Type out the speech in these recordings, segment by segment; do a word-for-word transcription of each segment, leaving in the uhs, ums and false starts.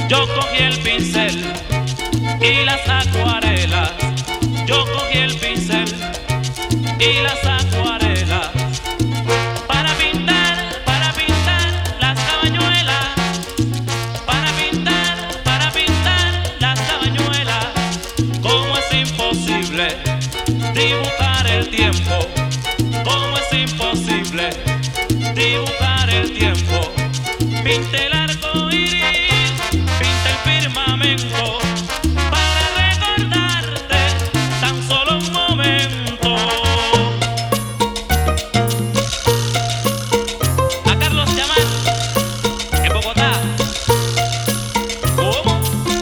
Yo cogí el pincel y las acuarelas. Yo cogí el pincel y las acuarelas para pintar, para pintar las cabañuelas, para pintar, para pintar las cabañuelas. Como es imposible dibujar el tiempo, como es imposible dibujar el tiempo. Pinté el arco iris, pinté el firmamento para recordarte tan solo un momento. A Carlos Llamar, en Bogotá. ¿Cómo?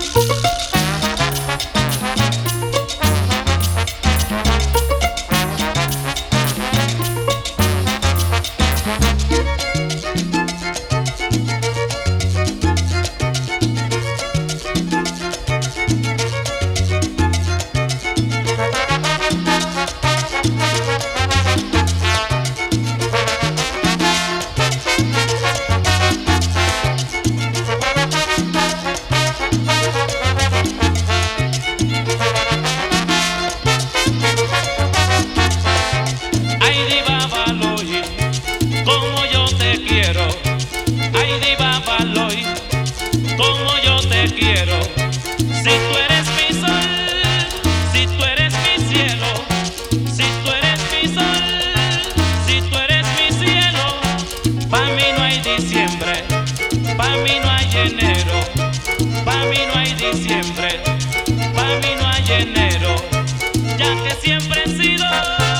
Ay, diva Baloy, como yo te quiero. Si tú eres mi sol, si tú eres mi cielo, si tú eres mi sol, si tú eres mi cielo. Pa' mí no hay diciembre, pa' mí no hay enero, pa' mí no hay diciembre, pa' mí no hay enero, ya que siempre he sido